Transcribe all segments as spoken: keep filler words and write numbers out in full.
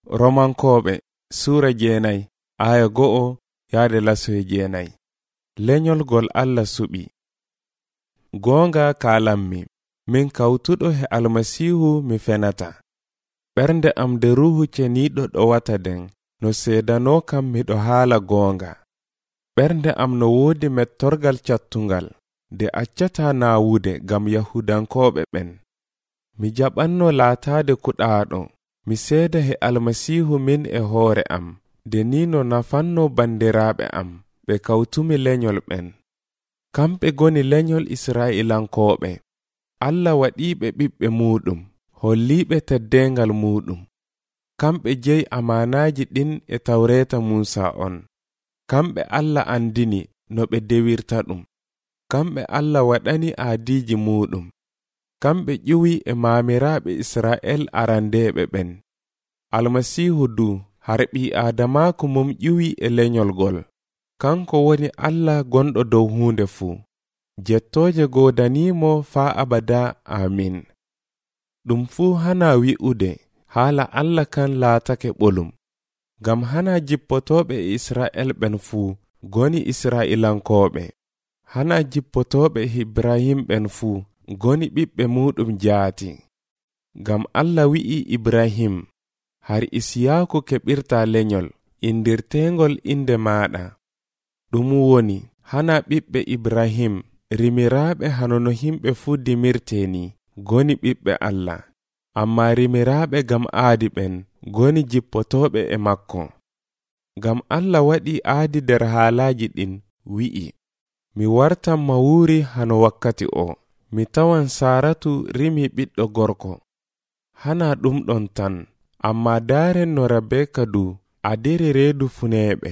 Romankoɓe Sura jeenay aya go'o yaade lasoye jeenay. Lenyol gol Allah suɓi. Gonga kalammi, min kawtuɗo he almasihu mi fenata. Ɓernde am de ruhu ceniɗo ɗo wata den, no seedano kam miɗo haala gonga. Ɓernde am no woodi mettorgal cattungal, de accata naawude gam Yahudankoɓe ɓen. Mi jaɓanno laataade kuɗaaɗo, mi seeda he almasihu min e hoore am, de ni no nafanno bandiraaɓe am, ɓe kawtumi lenyol ɓen. Kamɓe goni lenyol Isra'ilankoɓe. Allah waɗiɓe ɓiɓɓe muɗum, holliɓe teddengal muɗum. Kamɓe jeyi amanaaji ɗin e tawreta Musa on. Kamɓe Allah andini no ɓe dewirta ɗum. Kamɓe Allah waɗani aadiji muɗum. Kamɓe ƴuwi e maamiraaɓe Isra'el arandeɓe ɓen. Almasihu du har ɓi Adamaku mum ƴuwi e lenyol gol. Kanko woni Allah gonɗo dow hunde fuu. Jettoje godanimo faa abada. Amin. Ɗum fuu hana wi'ude haala Allah kan laatake ɓolum. Gam hana jippotoɓe e Isra'el ɓen fuu goni Isra'ilankoɓe. Hana jippotoɓe Ibrahim ɓen fuu goni ɓiɓɓe muɗum jaati. Gam Allah wi'i Ibrahim, har Isiyaku keɓirta lenyol indirtengol inde maɗa. Ɗum woni hana ɓiɓɓe Ibrahim rimiraaɓe hanono himɓe fuu dimirteni goni ɓiɓɓe Allah. Amma rimiraaɓe gam aadi ɓen goni jippotoɓe e makko. Gam Allah waɗi aadi der haalaji ɗin wi'i, mi wartan mawuri hano wakkati o, mi tawan Saratu rimi ɓiɗɗo gorko. Hana ɗum ɗon tan, amma daren no Rabeka du adiri reedu funeeɓe.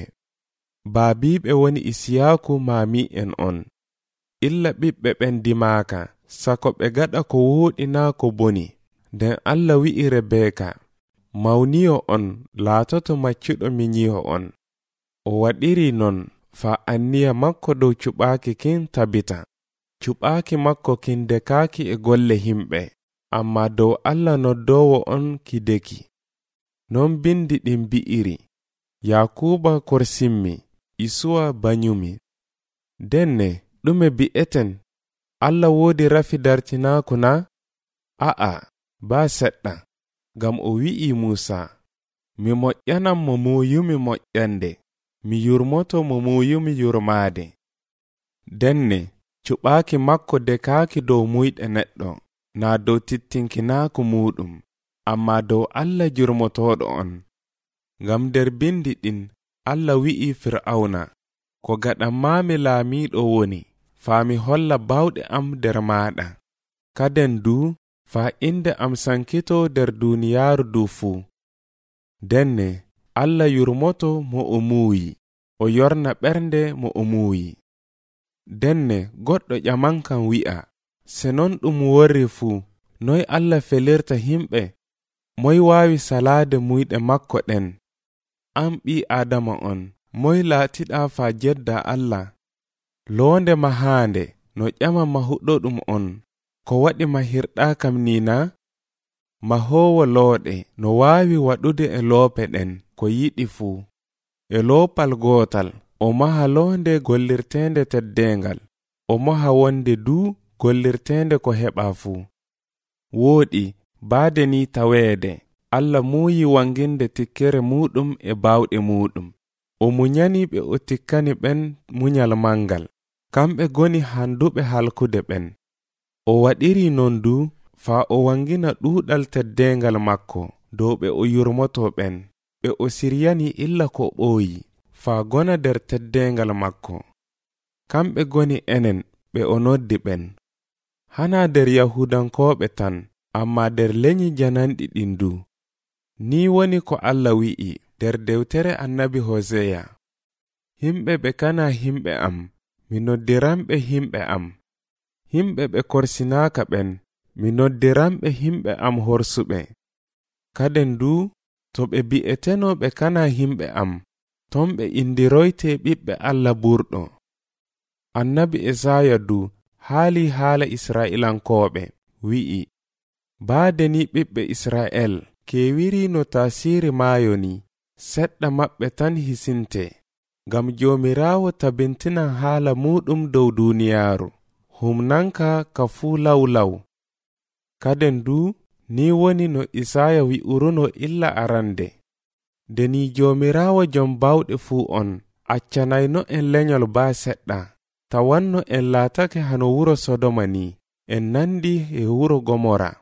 Baabiɓe woni Isiyaku maami en on. Illa ɓiɓɓe ɓen dimaaka, sako ɓe gaɗa ko wooɗi naa ko boni. Nden Allah wi'i Rebeka, mawniyo on laatoto maccuɗo minyiho on. O waɗiri non fa anniya makko dow cuɓaaki kin tabita. Cuɓaaki makko kin dekaaki e golle himɓe, amma dow Allah noddowo on kideki. Non bindi ɗin bi'iri, Yakuba korsimmi, Isuwa banyumi. Denne ɗume bi'eten? Allah woodi rafi dartinaaku na? A'a, ba seɗɗa. Gam o wi'i Musa, mi moƴƴanan mo muuyumi moƴƴande, mi yurmoto mo muuyumi yurmaade. Denne cuɓaaki makko dekaaki dow muyɗe neɗɗo, na dow tittinkinaaku muɗum, amma dow Allah jurmotoɗo on. Gam der bindi ɗin Allah wi'i Fir'auna, ko gaɗanmaami laamiɗo woni, faa mi holla bawɗe am der maɗa. Kaden du faa inde am sankito der duniyaaru du fuu. Denne Allah yurmoto mo o muuyi, o yorna ɓernde mo o muuyi. Denne goɗɗo ƴamankan wi'a, se non ɗum worri fuu, noy Allah felirta himɓe? Moy waawi salaade muyɗe makko ɗen? An ɓi Adama on, moy laatiɗa faa jedda Allah? Loonde mahaande no ƴama mahuɗo ɗum on, ko waɗi ma hirɗakam nina? Mahoowo looɗe no waawi waɗude e loope ɗen ko yiɗi fuu. E loopal gootal o maha loonde gollirteende teddengal, o maha wonde du gollirteende ko heɓa fuu. Wooɗi baade ni taweede, Allah muuyi wanginde tikkere muɗum e bawɗe muɗum. O munyani ɓe o tikkani ɓen munyal mangal, kamɓe goni handuɓe halkude ɓen. O waɗiri non du faa o wangina ɗuuɗal teddengal makko dow ɓe o yurmoto ɓen. Ɓe o siryani illa ko ɓooyi, faa gona der teddengal makko. Kamɓe goni enen ɓe o noddi ɓen. Hana der Yahudankoɓe tan, amma der lenyi jananɗi ɗin du. Ni woni ko Allah wi'i der dewtere annabi Hoseya, himɓe ɓe kana himɓe am, mi noddiranɓe himɓe am. Himɓe ɓe korsinaaka ɓen, mi noddiranɓe himɓe am horsuɓe. Kaden du to ɓe bi'eteno ɓe kana himɓe am, ton ɓe indiroyte ɓiɓɓe Allah burɗo. Annabi Esaya du haali haala Isra'ilankoɓe, wi'i, baade ni ɓiɓɓe Isra'el keewiri no tasiri maayo ni seɗɗa maɓɓe tan hisinte ngam joomiraawo tabintinan haala muɗum dow duuniyaaru humnanka ka fuu lawlaw. Kaden du ni woni no Isaya wi'uruno illa arande, nde ni joomiraawo jom bawɗe fuu on accanayno en lenyol baa seɗɗa, tawanno en laatake hano wuro Sodoma ni en nandi e wuro Gomora.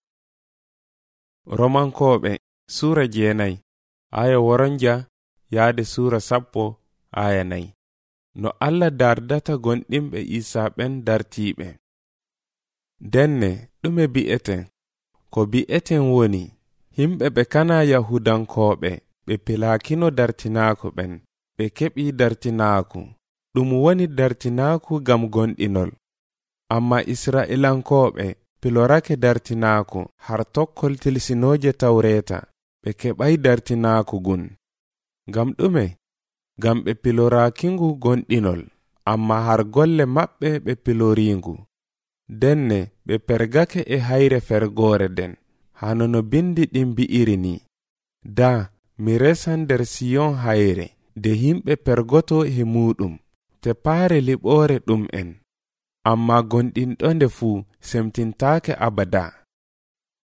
Romankooɓe Suura jeenay aya woronja yaade Suura sappo aya nayi. No Allah dardata gonɗinɓe Isa ɓen dartiiɓe. Denne ɗume bi'eten? Ko bi'eten woni himɓe ɓe kana Yahudankooɓe ɓe pilaakino dartinaako ɓen, ɓe keɓi dartinaaku, ɗum woni dartinaaku gam gonɗinol. Amma Isra'ilankooɓe pilorake dartinaaku har tokkol tilsinooje tawreeta, ɓe keɓay dartinaaku gun. Gam ɗume? Gam ɓe pilorakingu gonɗinol, amma har golle maɓɓe ɓe piloriingu. Denne ɓe pergake e hayre fergoore den, hano no bindi ɗin bi'iri ni: da mi resan nder Siyon hayre de himɓe pergoto he muɗum, te paare liɓoore ɗum en. Amma gonɗinɗo nde fuu semtintaake abada.